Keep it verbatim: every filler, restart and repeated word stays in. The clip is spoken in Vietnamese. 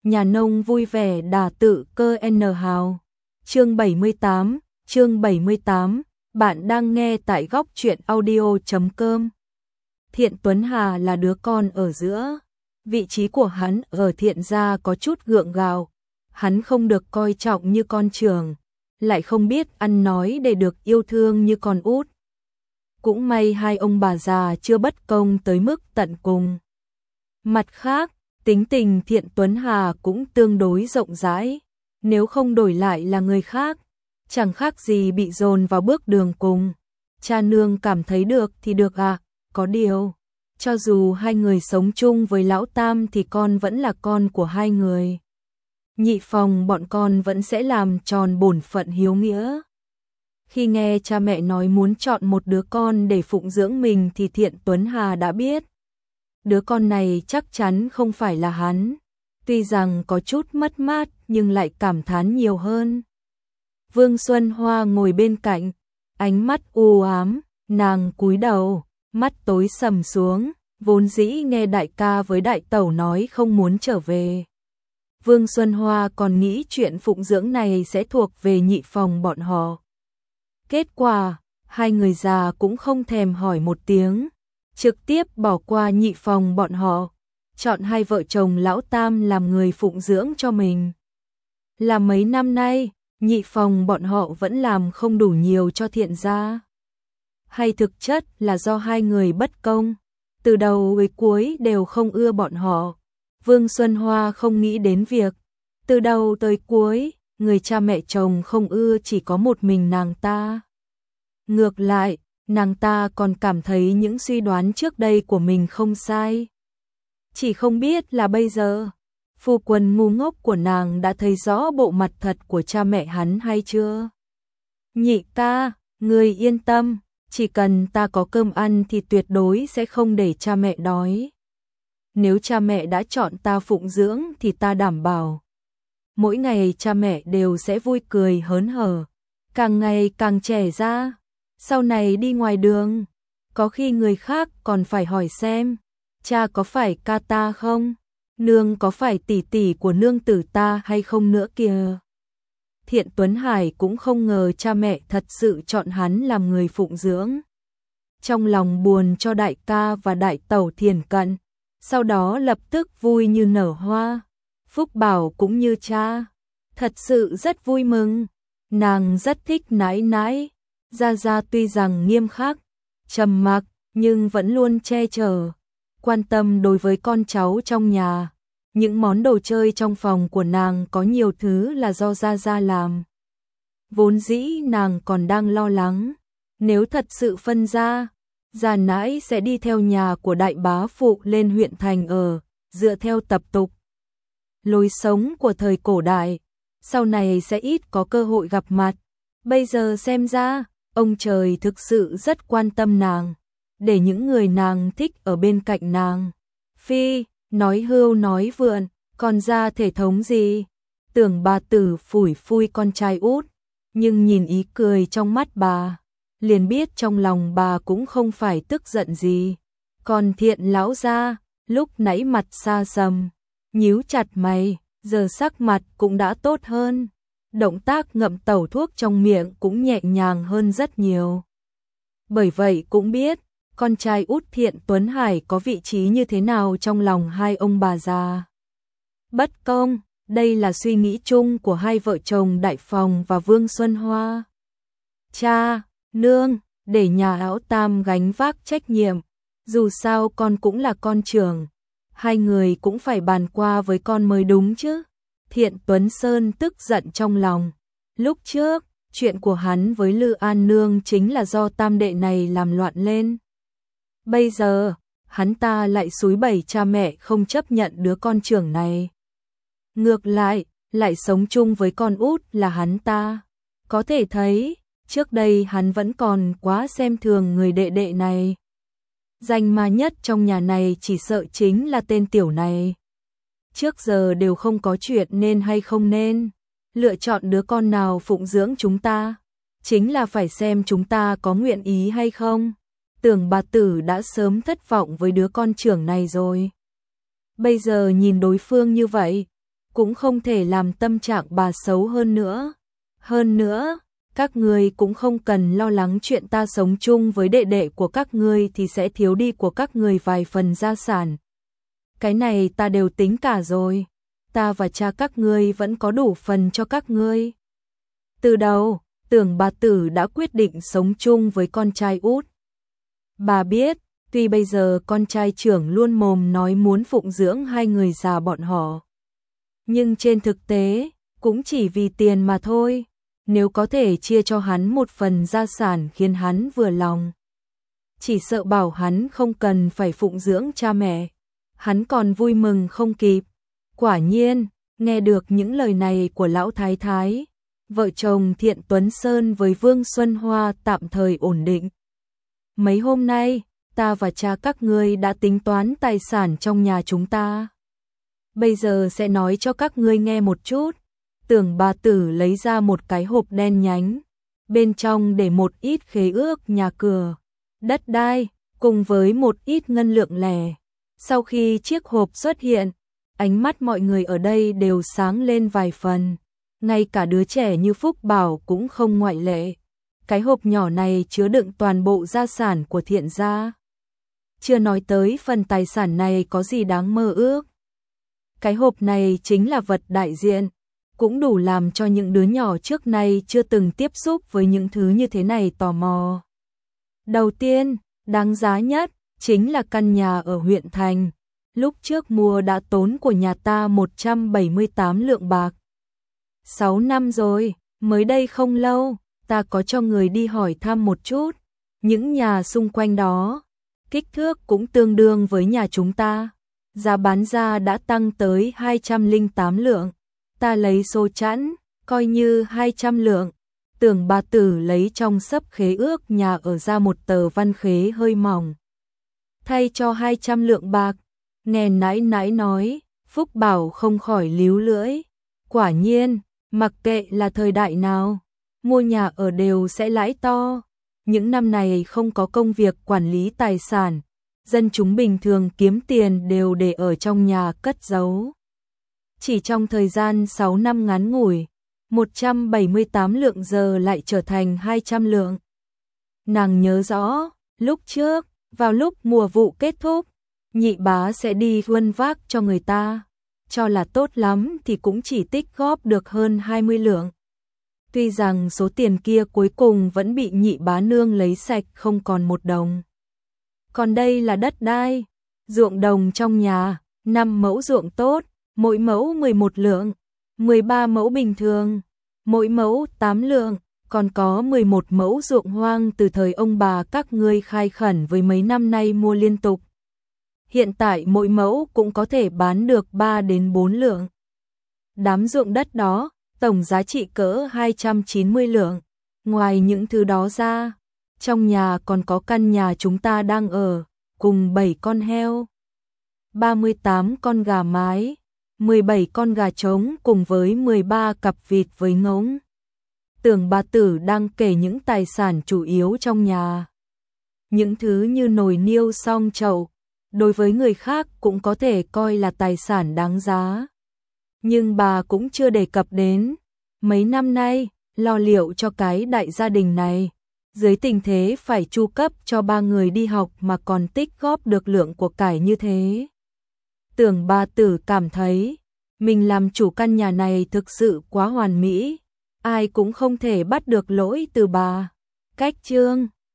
nhà nông vui vẻ đà tự cơ N hào. Chương bảy mươi tám, chương bảy mươi tám, bạn đang nghe tại góc truyện audio chấm com. Thiện Tuấn Hà là đứa con ở giữa. Vị trí của hắn ở Thiện gia có chút gượng gạo. Hắn không được coi trọng như con trưởng, lại không biết ăn nói để được yêu thương như con út. Cũng may hai ông bà già chưa bất công tới mức tận cùng. Mặt khác, tính tình Thiện Tuấn Hà cũng tương đối rộng rãi, nếu không đổi lại là người khác, chẳng khác gì bị dồn vào bước đường cùng. Cha nương cảm thấy được thì được à, có điều, cho dù hai người sống chung với lão Tam thì con vẫn là con của hai người. Nhị phòng bọn con vẫn sẽ làm tròn bổn phận hiếu nghĩa. Khi nghe cha mẹ nói muốn chọn một đứa con để phụng dưỡng mình thì Thiện Tuấn Hà đã biết. Đứa con này chắc chắn không phải là hắn. Tuy rằng có chút mất mát nhưng lại cảm thán nhiều hơn. Vương Xuân Hoa ngồi bên cạnh, ánh mắt u ám, nàng cúi đầu, mắt tối sầm xuống, vốn dĩ nghe đại ca với đại tẩu nói không muốn trở về. Vương Xuân Hoa còn nghĩ chuyện phụng dưỡng này sẽ thuộc về nhị phòng bọn họ. Kết quả, hai người già cũng không thèm hỏi một tiếng, trực tiếp bỏ qua nhị phòng bọn họ, chọn hai vợ chồng lão Tam làm người phụng dưỡng cho mình. Là mấy năm nay, nhị phòng bọn họ vẫn làm không đủ nhiều cho Thiện gia. Hay thực chất là do hai người bất công, từ đầu đến cuối đều không ưa bọn họ. Vương Xuân Hoa không nghĩ đến việc, từ đầu tới cuối, người cha mẹ chồng không ưa chỉ có một mình nàng ta. Ngược lại, nàng ta còn cảm thấy những suy đoán trước đây của mình không sai. Chỉ không biết là bây giờ, phu quân ngu ngốc của nàng đã thấy rõ bộ mặt thật của cha mẹ hắn hay chưa? Nhị ca, người yên tâm, chỉ cần ta có cơm ăn thì tuyệt đối sẽ không để cha mẹ đói. Nếu cha mẹ đã chọn ta phụng dưỡng thì ta đảm bảo. Mỗi ngày cha mẹ đều sẽ vui cười hớn hở, càng ngày càng trẻ ra. Sau này đi ngoài đường, có khi người khác còn phải hỏi xem, cha có phải ca ta không? Nương có phải tỷ tỷ của nương tử ta hay không nữa kìa. Thiện Tuấn Hải cũng không ngờ cha mẹ thật sự chọn hắn làm người phụng dưỡng. Trong lòng buồn cho đại ca và đại tẩu Thiền Cận, sau đó lập tức vui như nở hoa. Phúc Bảo cũng như cha, thật sự rất vui mừng. Nàng rất thích nãi nãi. Gia Gia tuy rằng nghiêm khắc, trầm mặc nhưng vẫn luôn che chở, quan tâm đối với con cháu trong nhà. Những món đồ chơi trong phòng của nàng có nhiều thứ là do Gia Gia làm. Vốn dĩ nàng còn đang lo lắng, nếu thật sự phân ra, Gia nãi sẽ đi theo nhà của đại bá phụ lên huyện thành ở, dựa theo tập tục. Lối sống của thời cổ đại, sau này sẽ ít có cơ hội gặp mặt. Bây giờ xem ra, ông trời thực sự rất quan tâm nàng, để những người nàng thích ở bên cạnh nàng. Phi, nói hưu nói vượn, còn ra thể thống gì? Tưởng bà tử phủi phui con trai út, nhưng nhìn ý cười trong mắt bà, liền biết trong lòng bà cũng không phải tức giận gì. Còn Thiện lão gia, lúc nãy mặt xa sầm, nhíu chặt mày, giờ sắc mặt cũng đã tốt hơn. Động tác ngậm tẩu thuốc trong miệng cũng nhẹ nhàng hơn rất nhiều. Bởi vậy cũng biết, con trai út Thiện Tuấn Hải có vị trí như thế nào trong lòng hai ông bà già. Bất công, đây là suy nghĩ chung của hai vợ chồng Đại Phòng và Vương Xuân Hoa. Cha, nương, để nhà lão Tam gánh vác trách nhiệm, dù sao con cũng là con trưởng, hai người cũng phải bàn qua với con mới đúng chứ. Thiện Tuấn Sơn tức giận trong lòng. Lúc trước, chuyện của hắn với Lư An Nương chính là do tam đệ này làm loạn lên. Bây giờ, hắn ta lại xúi bẩy cha mẹ không chấp nhận đứa con trưởng này. Ngược lại, lại sống chung với con út là hắn ta. Có thể thấy, trước đây hắn vẫn còn quá xem thường người đệ đệ này. Danh ma nhất trong nhà này chỉ sợ chính là tên tiểu này. Trước giờ đều không có chuyện nên hay không nên, lựa chọn đứa con nào phụng dưỡng chúng ta, chính là phải xem chúng ta có nguyện ý hay không. Tưởng bà tử đã sớm thất vọng với đứa con trưởng này rồi. Bây giờ nhìn đối phương như vậy, cũng không thể làm tâm trạng bà xấu hơn nữa. Hơn nữa, các ngươi cũng không cần lo lắng chuyện ta sống chung với đệ đệ của các ngươi thì sẽ thiếu đi của các ngươi vài phần gia sản. Cái này ta đều tính cả rồi, ta và cha các ngươi vẫn có đủ phần cho các ngươi. Từ đầu, Tưởng bà tử đã quyết định sống chung với con trai út. Bà biết, tuy bây giờ con trai trưởng luôn mồm nói muốn phụng dưỡng hai người già bọn họ, nhưng trên thực tế, cũng chỉ vì tiền mà thôi. Nếu có thể chia cho hắn một phần gia sản khiến hắn vừa lòng, chỉ sợ bảo hắn không cần phải phụng dưỡng cha mẹ, hắn còn vui mừng không kịp. Quả nhiên, nghe được những lời này của lão thái thái, vợ chồng Thiện Tuấn Sơn với Vương Xuân Hoa tạm thời ổn định. Mấy hôm nay, ta và cha các ngươi đã tính toán tài sản trong nhà chúng ta. Bây giờ sẽ nói cho các ngươi nghe một chút. Tưởng bà tử lấy ra một cái hộp đen nhánh, bên trong để một ít khế ước nhà cửa, đất đai, cùng với một ít ngân lượng lẻ. Sau khi chiếc hộp xuất hiện, ánh mắt mọi người ở đây đều sáng lên vài phần, ngay cả đứa trẻ như Phúc Bảo cũng không ngoại lệ. Cái hộp nhỏ này chứa đựng toàn bộ gia sản của Thiện gia. Chưa nói tới phần tài sản này có gì đáng mơ ước. Cái hộp này chính là vật đại diện, cũng đủ làm cho những đứa nhỏ trước nay chưa từng tiếp xúc với những thứ như thế này tò mò. Đầu tiên, đáng giá nhất, chính là căn nhà ở huyện thành. Lúc trước mua đã tốn của nhà ta một trăm bảy mươi tám lượng bạc. sáu năm rồi, mới đây không lâu, ta có cho người đi hỏi thăm một chút. Những nhà xung quanh đó, kích thước cũng tương đương với nhà chúng ta. Giá bán ra đã tăng tới hai trăm lẻ tám lượng. Ta lấy số chẵn, coi như hai trăm lượng. Tưởng bà tử lấy trong sấp khế ước nhà ở ra một tờ văn khế hơi mỏng. Thay cho hai trăm lượng bạc, nghe nãi nãi nói, Phúc Bảo không khỏi líu lưỡi. Quả nhiên, mặc kệ là thời đại nào, mua nhà ở đều sẽ lãi to. Những năm này không có công việc quản lý tài sản, dân chúng bình thường kiếm tiền đều để ở trong nhà cất giấu. Chỉ trong thời gian sáu năm ngắn ngủi, một trăm bảy mươi tám lượng giờ lại trở thành hai trăm lượng. Nàng nhớ rõ, lúc trước, vào lúc mùa vụ kết thúc, nhị bá sẽ đi huân vác cho người ta. Cho là tốt lắm thì cũng chỉ tích góp được hơn hai mươi lượng. Tuy rằng số tiền kia cuối cùng vẫn bị nhị bá nương lấy sạch không còn một đồng. Còn đây là đất đai, ruộng đồng trong nhà, năm mẫu ruộng tốt, mỗi mẫu mười một lượng, mười ba mẫu bình thường, mỗi mẫu tám lượng, còn có mười một mẫu ruộng hoang từ thời ông bà các ngươi khai khẩn với mấy năm nay mua liên tục. Hiện tại mỗi mẫu cũng có thể bán được ba đến bốn lượng. Đám ruộng đất đó, tổng giá trị cỡ hai trăm chín mươi lượng. Ngoài những thứ đó ra, trong nhà còn có căn nhà chúng ta đang ở, cùng bảy con heo, ba mươi tám con gà mái, mười bảy con gà trống cùng với mười ba cặp vịt với ngỗng. Tưởng bà tử đang kể những tài sản chủ yếu trong nhà. Những thứ như nồi niêu song chậu, đối với người khác cũng có thể coi là tài sản đáng giá. Nhưng bà cũng chưa đề cập đến. Mấy năm nay, lo liệu cho cái đại gia đình này, dưới tình thế phải chu cấp cho ba người đi học mà còn tích góp được lượng của cải như thế. Tưởng bà tử cảm thấy, mình làm chủ căn nhà này thực sự quá hoàn mỹ, ai cũng không thể bắt được lỗi từ bà. Cách chương